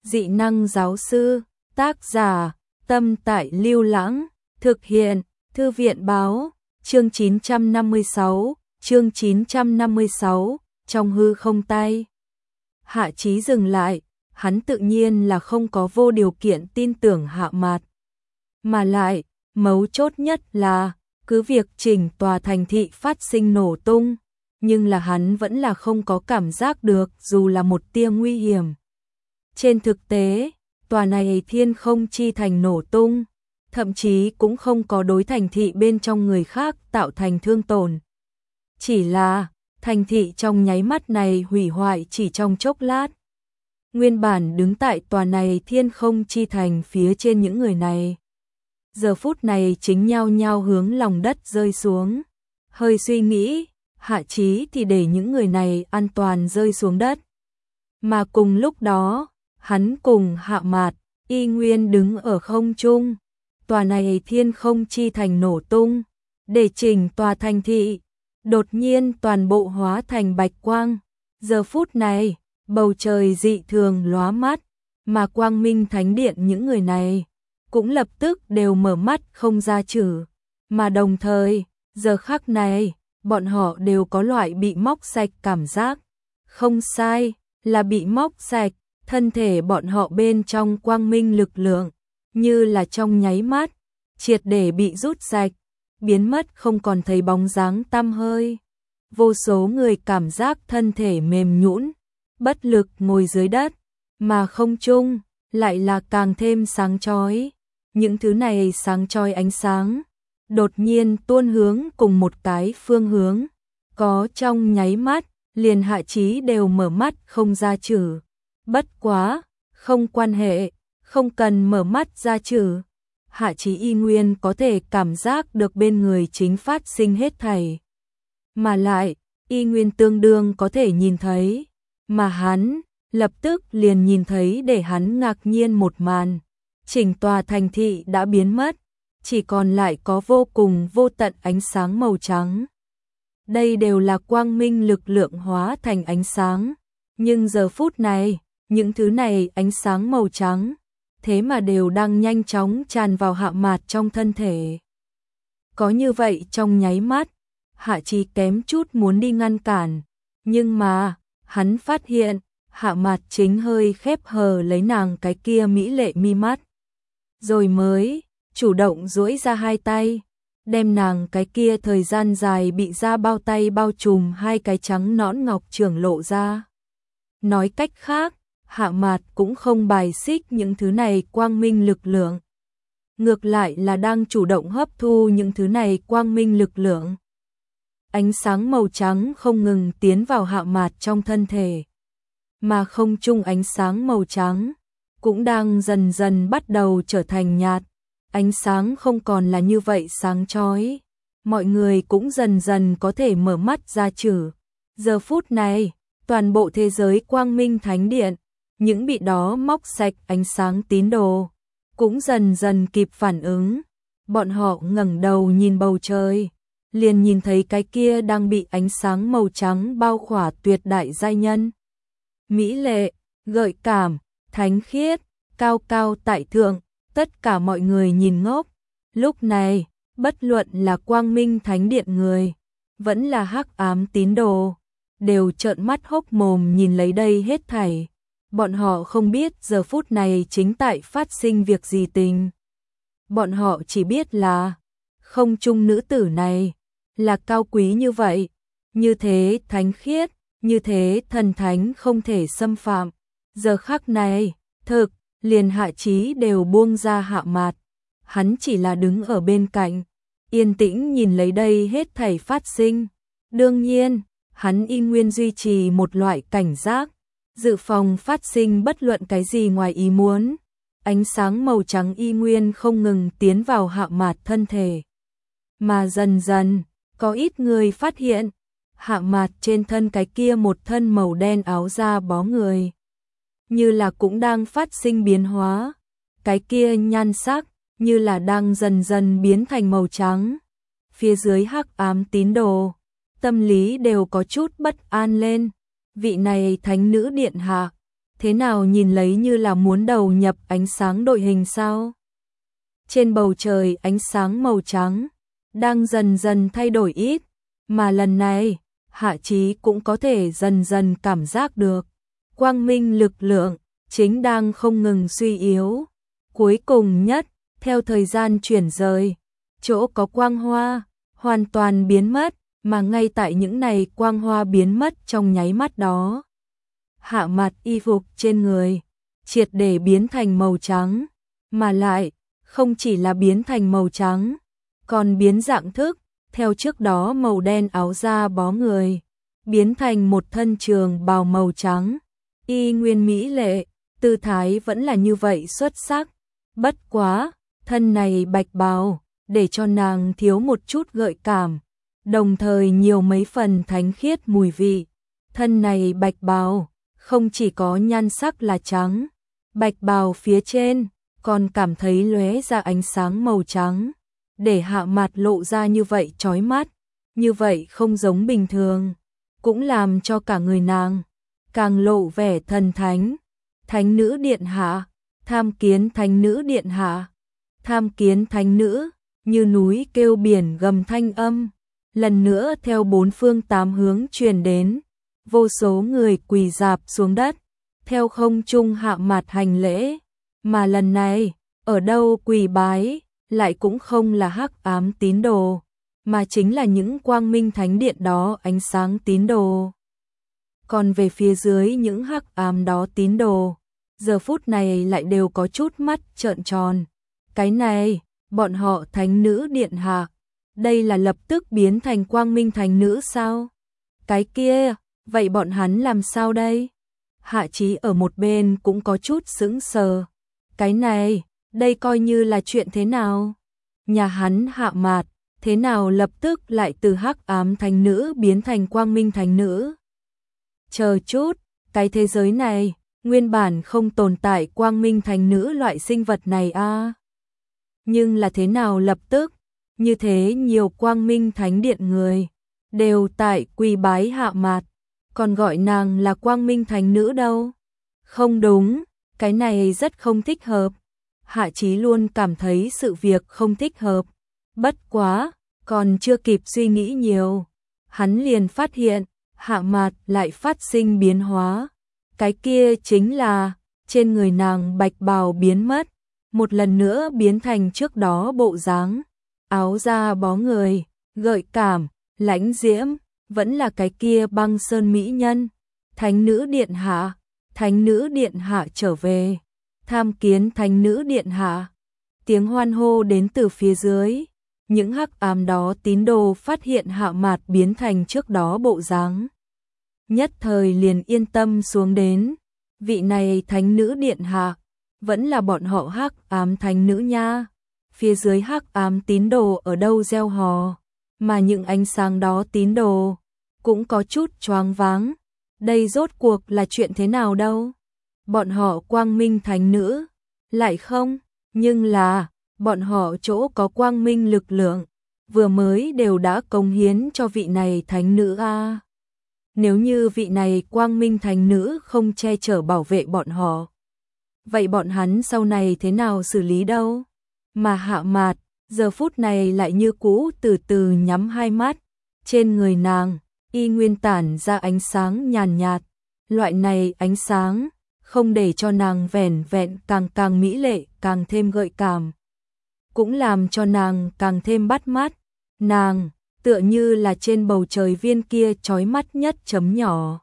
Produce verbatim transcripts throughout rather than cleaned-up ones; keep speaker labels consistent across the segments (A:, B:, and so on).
A: Dị năng giáo sư, tác giả, Tâm Tại Lưu Lãng, thực hiện, Thư viện báo, chương chín trăm năm mươi sáu, chương chín trăm năm mươi sáu, trong hư không tay. Hạ Chí dừng lại, hắn tự nhiên là không có vô điều kiện tin tưởng Hạ Mạt. Mà lại, mấu chốt nhất là, cứ việc chỉnh tòa thành thị phát sinh nổ tung, nhưng là hắn vẫn là không có cảm giác được dù là một tia nguy hiểm. Trên thực tế, tòa này thiên không chi thành nổ tung, thậm chí cũng không có đối thành thị bên trong người khác tạo thành thương tổn. Chỉ là, thành thị trong nháy mắt này hủy hoại chỉ trong chốc lát. Nguyên bản đứng tại tòa này thiên không chi thành phía trên những người này. Giờ phút này chính nhao nhao hướng lòng đất rơi xuống. Hơi suy nghĩ, Hạ Chí thì để những người này an toàn rơi xuống đất. Mà cùng lúc đó, hắn cùng Hạ Mạt, y nguyên đứng ở không trung. Tòa này thiên không chi thành nổ tung, để chỉnh tòa thành thị. Đột nhiên toàn bộ hóa thành bạch quang. Giờ phút này, bầu trời dị thường lóa mắt, mà quang minh thánh điện những người này cũng lập tức đều mở mắt không ra chữ. Mà đồng thời, giờ khắc này, bọn họ đều có loại bị móc sạch cảm giác. Không sai, là bị móc sạch, thân thể bọn họ bên trong quang minh lực lượng, như là trong nháy mắt, triệt để bị rút sạch, biến mất không còn thấy bóng dáng tăm hơi. Vô số người cảm giác thân thể mềm nhũn, bất lực ngồi dưới đất, mà không trung lại là càng thêm sáng chói. Những thứ này sáng chói ánh sáng, đột nhiên tuôn hướng cùng một cái phương hướng, có trong nháy mắt, liền Hạ Chí đều mở mắt không ra chữ. Bất quá, không quan hệ, không cần mở mắt ra chữ. Hạ Chí y nguyên có thể cảm giác được bên người chính phát sinh hết thảy. Mà lại, y nguyên tương đương có thể nhìn thấy, mà hắn lập tức liền nhìn thấy để hắn ngạc nhiên một màn. Chỉnh tòa thành thị đã biến mất, chỉ còn lại có vô cùng vô tận ánh sáng màu trắng. Đây đều là quang minh lực lượng hóa thành ánh sáng, nhưng giờ phút này, những thứ này ánh sáng màu trắng, thế mà đều đang nhanh chóng tràn vào Hạ Mạt trong thân thể. Có như vậy trong nháy mắt, Hạ Chí kém chút muốn đi ngăn cản, nhưng mà, hắn phát hiện, Hạ Mạt chính hơi khép hờ lấy nàng cái kia mỹ lệ mi mắt. Rồi mới, chủ động duỗi ra hai tay, đem nàng cái kia thời gian dài bị da bao tay bao trùm hai cái trắng nõn ngọc trưởng lộ ra. Nói cách khác, Hạ Mạt cũng không bài xích những thứ này quang minh lực lượng. Ngược lại là đang chủ động hấp thu những thứ này quang minh lực lượng. Ánh sáng màu trắng không ngừng tiến vào Hạ Mạt trong thân thể. Mà không trung ánh sáng màu trắng cũng đang dần dần bắt đầu trở thành nhạt. Ánh sáng không còn là như vậy sáng chói. Mọi người cũng dần dần có thể mở mắt ra chữ. Giờ phút này, toàn bộ thế giới quang minh thánh điện, những bị đó móc sạch ánh sáng tín đồ, cũng dần dần kịp phản ứng. Bọn họ ngẩng đầu nhìn bầu trời, liền nhìn thấy cái kia đang bị ánh sáng màu trắng bao khỏa tuyệt đại giai nhân. Mỹ lệ, gợi cảm, thánh khiết, cao cao tại thượng, tất cả mọi người nhìn ngốc. Lúc này, bất luận là quang minh thánh điện người, vẫn là hắc ám tín đồ, đều trợn mắt hốc mồm nhìn lấy đây hết thảy. Bọn họ không biết giờ phút này chính tại phát sinh việc gì tình. Bọn họ chỉ biết là, không trung nữ tử này, là cao quý như vậy, như thế thánh khiết, như thế thần thánh không thể xâm phạm. Giờ khắc này, thực, liền Hạ Chí đều buông ra Hạ Mạt. Hắn chỉ là đứng ở bên cạnh, yên tĩnh nhìn lấy đây hết thảy phát sinh. Đương nhiên, hắn y nguyên duy trì một loại cảnh giác, dự phòng phát sinh bất luận cái gì ngoài ý muốn. Ánh sáng màu trắng y nguyên không ngừng tiến vào Hạ Mạt thân thể. Mà dần dần, có ít người phát hiện, Hạ Mạt trên thân cái kia một thân màu đen áo da bó người, như là cũng đang phát sinh biến hóa. Cái kia nhan sắc, như là đang dần dần biến thành màu trắng. Phía dưới hắc ám tín đồ, tâm lý đều có chút bất an lên. Vị này thánh nữ điện hạ, thế nào nhìn lấy như là muốn đầu nhập ánh sáng đội hình sao? Trên bầu trời ánh sáng màu trắng đang dần dần thay đổi ít, mà lần này, Hạ Chí cũng có thể dần dần cảm giác được, quang minh lực lượng chính đang không ngừng suy yếu. Cuối cùng nhất, theo thời gian chuyển rời, chỗ có quang hoa hoàn toàn biến mất, mà ngay tại những này quang hoa biến mất trong nháy mắt đó, Hạ Mạt y phục trên người triệt để biến thành màu trắng, mà lại không chỉ là biến thành màu trắng, còn biến dạng thức, theo trước đó màu đen áo da bó người, biến thành một thân trường bào màu trắng, y nguyên mỹ lệ, tư thái vẫn là như vậy xuất sắc, bất quá, thân này bạch bào, để cho nàng thiếu một chút gợi cảm, đồng thời nhiều mấy phần thánh khiết mùi vị. Thân này bạch bào, không chỉ có nhan sắc là trắng, bạch bào phía trên còn cảm thấy lóe ra ánh sáng màu trắng, để Hạ Mạt lộ ra như vậy chói mắt, như vậy không giống bình thường, cũng làm cho cả người nàng càng lộ vẻ thần thánh. Thánh nữ điện hạ, tham kiến thánh nữ điện hạ, tham kiến thánh nữ, như núi kêu biển gầm thanh âm, lần nữa theo bốn phương tám hướng truyền đến, vô số người quỳ rạp xuống đất, theo không trung Hạ Mạt hành lễ, mà lần này, ở đâu quỳ bái, lại cũng không là hắc ám tín đồ, mà chính là những quang minh thánh điện đó ánh sáng tín đồ. Còn về phía dưới những hắc ám đó tín đồ, giờ phút này lại đều có chút mắt trợn tròn. Cái này, bọn họ thánh nữ điện hạ, đây là lập tức biến thành quang minh thánh nữ sao? Cái kia, vậy bọn hắn làm sao đây? Hạ Chí ở một bên cũng có chút sững sờ. Cái này, đây coi như là chuyện thế nào? Nhà hắn Hạ Mạt, thế nào lập tức lại từ hắc ám thánh nữ biến thành quang minh thánh nữ? Chờ chút, cái thế giới này, nguyên bản không tồn tại quang minh thánh nữ loại sinh vật này a. À? Nhưng là thế nào lập tức, như thế nhiều quang minh thánh điện người, đều tại quỳ bái Hạ Mạt, còn gọi nàng là quang minh thánh nữ đâu? Không đúng, cái này rất không thích hợp. Hạ Chí luôn cảm thấy sự việc không thích hợp. Bất quá, còn chưa kịp suy nghĩ nhiều, hắn liền phát hiện, Hạ Mạt lại phát sinh biến hóa. Cái kia chính là, trên người nàng bạch bào biến mất, một lần nữa biến thành trước đó bộ dáng, áo da bó người, gợi cảm, lãnh diễm, vẫn là cái kia băng sơn mỹ nhân. Thánh nữ điện hạ, thánh nữ điện hạ trở về, tham kiến thánh nữ điện hạ. Tiếng hoan hô đến từ phía dưới, những hắc ám đó tín đồ phát hiện Hạ Mạt biến thành trước đó bộ dáng, nhất thời liền yên tâm xuống đến. Vị này thánh nữ điện hạ, vẫn là bọn họ hắc ám thánh nữ nha. Phía dưới hắc ám tín đồ ở đâu reo hò, mà những ánh sáng đó tín đồ cũng có chút choáng váng. Đây rốt cuộc là chuyện thế nào đâu? Bọn họ quang minh thánh nữ, lại không, nhưng là, bọn họ chỗ có quang minh lực lượng, vừa mới đều đã cống hiến cho vị này thánh nữ a. À. Nếu như vị này quang minh thánh nữ không che chở bảo vệ bọn họ, vậy bọn hắn sau này thế nào xử lý đâu? Mà Hạ Mạt, giờ phút này lại như cũ từ từ nhắm hai mắt, trên người nàng, y nguyên tản ra ánh sáng nhàn nhạt, loại này ánh sáng, không để cho nàng vẻn vẹn càng càng mỹ lệ, càng thêm gợi cảm, cũng làm cho nàng càng thêm bắt mắt. Nàng, tựa như là trên bầu trời viên kia chói mắt nhất chấm nhỏ.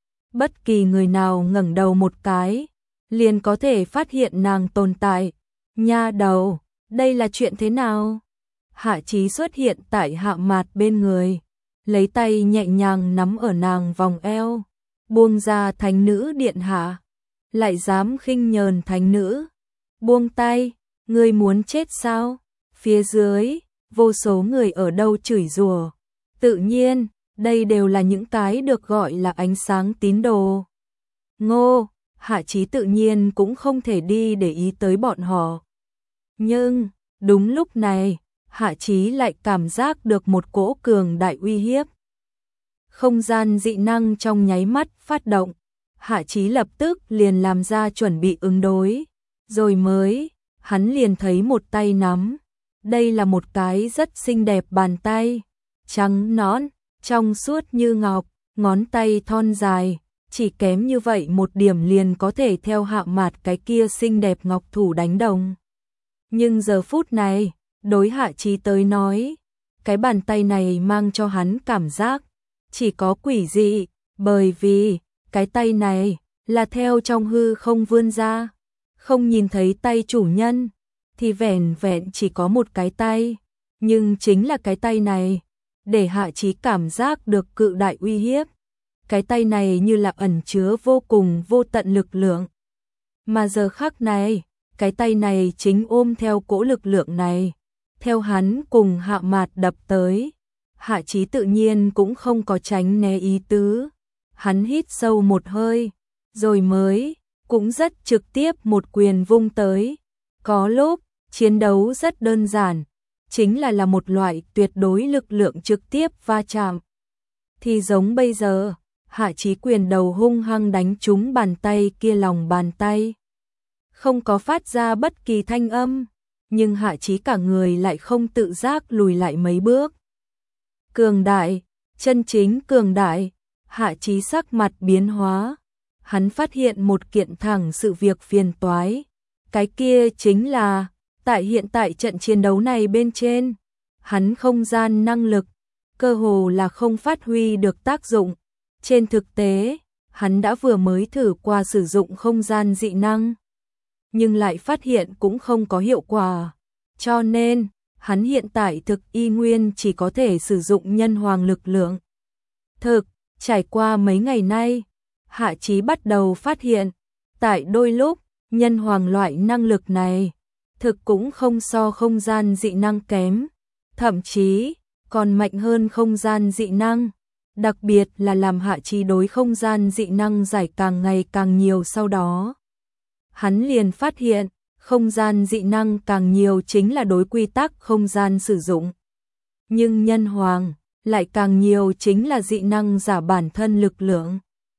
A: Bất kỳ người nào ngẩng đầu một cái, liền có thể phát hiện nàng tồn tại. Nha đầu, đây là chuyện thế nào? Hạ Chí xuất hiện tại Hạ Mạt bên người, lấy tay nhẹ nhàng nắm ở nàng vòng eo, buông ra thánh nữ điện hạ, lại dám khinh nhờn thánh nữ. Buông tay, ngươi muốn chết sao? Phía dưới, vô số người ở đâu chửi rủa. Tự nhiên, đây đều là những cái được gọi là ánh sáng tín đồ. Ngô, Hạ Chí tự nhiên cũng không thể đi để ý tới bọn họ. Nhưng, đúng lúc này, Hạ Chí lại cảm giác được một cỗ cường đại uy hiếp. Không gian dị năng trong nháy mắt phát động, Hạ Chí lập tức liền làm ra chuẩn bị ứng đối, rồi mới, hắn liền thấy một tay nắm. Đây là một cái rất xinh đẹp bàn tay, trắng nõn, trong suốt như ngọc, ngón tay thon dài, chỉ kém như vậy một điểm liền có thể theo Hạ Mạt cái kia xinh đẹp ngọc thủ đánh đồng. Nhưng giờ phút này, đối Hạ Chí tới nói, cái bàn tay này mang cho hắn cảm giác chỉ có quỷ dị, bởi vì cái tay này là theo trong hư không vươn ra, không nhìn thấy tay chủ nhân, thì vẻn vẹn chỉ có một cái tay, nhưng chính là cái tay này, để Hạ Chí cảm giác được cự đại uy hiếp. Cái tay này như là ẩn chứa vô cùng vô tận lực lượng. Mà giờ khắc này, cái tay này chính ôm theo cỗ lực lượng này, theo hắn cùng Hạ Mạt đập tới. Hạ Chí tự nhiên cũng không có tránh né ý tứ. Hắn hít sâu một hơi, rồi mới, cũng rất trực tiếp một quyền vung tới. Có lúc, chiến đấu rất đơn giản, chính là là một loại tuyệt đối lực lượng trực tiếp va chạm. Thì giống bây giờ, Hạ Chí quyền đầu hung hăng đánh trúng bàn tay kia lòng bàn tay. Không có phát ra bất kỳ thanh âm, nhưng Hạ Chí cả người lại không tự giác lùi lại mấy bước. Cường đại, chân chính cường đại, Hạ Chí sắc mặt biến hóa. Hắn phát hiện một kiện thẳng sự việc phiền toái. Cái kia chính là, tại hiện tại trận chiến đấu này bên trên, hắn không gian năng lực, cơ hồ là không phát huy được tác dụng. Trên thực tế, hắn đã vừa mới thử qua sử dụng không gian dị năng, nhưng lại phát hiện cũng không có hiệu quả. Cho nên, hắn hiện tại thực y nguyên chỉ có thể sử dụng nhân hoàng lực lượng. Thực, trải qua mấy ngày nay, Hạ Chí bắt đầu phát hiện, tại đôi lúc, nhân hoàng loại năng lực này, thực cũng không so không gian dị năng kém, thậm chí còn mạnh hơn không gian dị năng. Đặc biệt là làm Hạ Chí đối không gian dị năng giải càng ngày càng nhiều sau đó. Hắn liền phát hiện, không gian dị năng càng nhiều chính là đối quy tắc không gian sử dụng. Nhưng nhân hoàng, lại càng nhiều chính là dị năng giả bản thân lực lượng.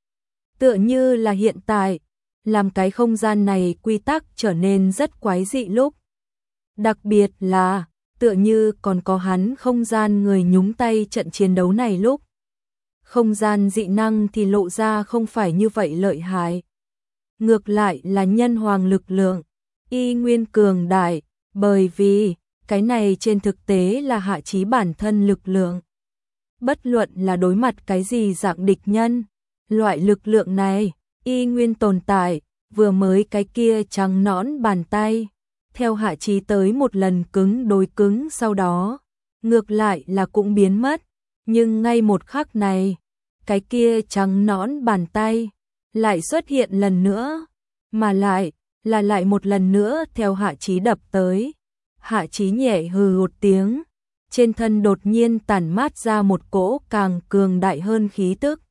A: Tựa như là hiện tại, làm cái không gian này quy tắc trở nên rất quái dị lúc. Đặc biệt là, tựa như còn có hắn không gian người nhúng tay trận chiến đấu này lúc. Không gian dị năng thì lộ ra không phải như vậy lợi hại. Ngược lại là nhân hoàng lực lượng, y nguyên cường đại, bởi vì cái này trên thực tế là Hạ Chí bản thân lực lượng. Bất luận là đối mặt cái gì dạng địch nhân, loại lực lượng này, y nguyên tồn tại, vừa mới cái kia trắng nõn bàn tay. Theo Hạ Chí tới một lần cứng đối cứng sau đó, ngược lại là cũng biến mất. Nhưng ngay một khắc này, cái kia trắng nõn bàn tay lại xuất hiện lần nữa, mà lại là lại một lần nữa theo Hạ Chí đập tới. Hạ Chí nhẹ hừ một tiếng, trên thân đột nhiên tản mát ra một cỗ càng cường đại hơn khí tức.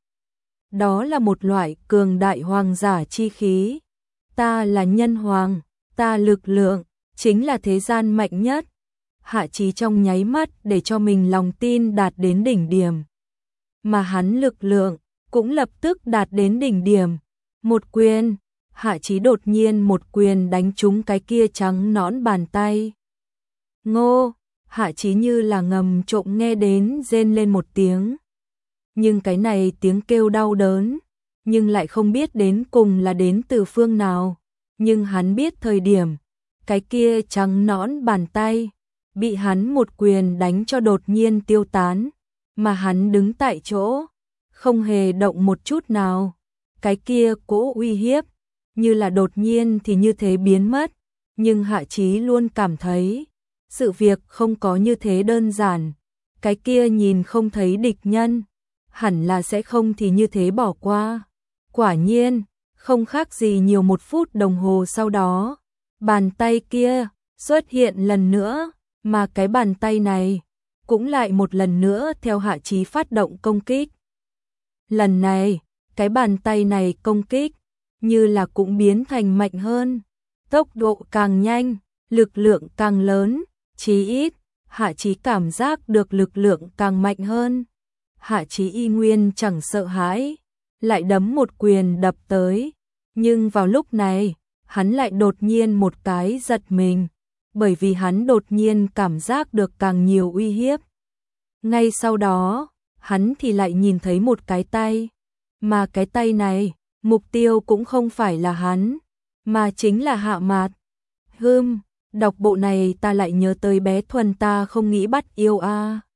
A: Đó là một loại cường đại hoàng giả chi khí. Ta là nhân hoàng, ta lực lượng chính là thế gian mạnh nhất. Hạ Chí trong nháy mắt để cho mình lòng tin đạt đến đỉnh điểm. Mà hắn lực lượng cũng lập tức đạt đến đỉnh điểm. Một quyền, Hạ Chí đột nhiên một quyền đánh trúng cái kia trắng nõn bàn tay. Ngô, Hạ Chí như là ngầm trộm nghe đến rên lên một tiếng. Nhưng cái này tiếng kêu đau đớn, nhưng lại không biết đến cùng là đến từ phương nào. Nhưng hắn biết thời điểm, cái kia trắng nõn bàn tay bị hắn một quyền đánh cho đột nhiên tiêu tán, mà hắn đứng tại chỗ, không hề động một chút nào. Cái kia cỗ uy hiếp, như là đột nhiên thì như thế biến mất, nhưng Hạ Chí luôn cảm thấy, sự việc không có như thế đơn giản. Cái kia nhìn không thấy địch nhân, hẳn là sẽ không thì như thế bỏ qua. Quả nhiên, không khác gì nhiều một phút đồng hồ sau đó, bàn tay kia xuất hiện lần nữa, mà cái bàn tay này cũng lại một lần nữa theo Hạ Chí phát động công kích. Lần này, cái bàn tay này công kích, như là cũng biến thành mạnh hơn, tốc độ càng nhanh, lực lượng càng lớn, chí ít, Hạ Chí cảm giác được lực lượng càng mạnh hơn. Hạ Chí y nguyên chẳng sợ hãi, lại đấm một quyền đập tới. Nhưng vào lúc này, hắn lại đột nhiên một cái giật mình, bởi vì hắn đột nhiên cảm giác được càng nhiều uy hiếp. Ngay sau đó, hắn thì lại nhìn thấy một cái tay, mà cái tay này, mục tiêu cũng không phải là hắn, mà chính là Hạ Mạt. Hừm, đọc bộ này ta lại nhớ tới bé Thuần ta không nghĩ bắt yêu a.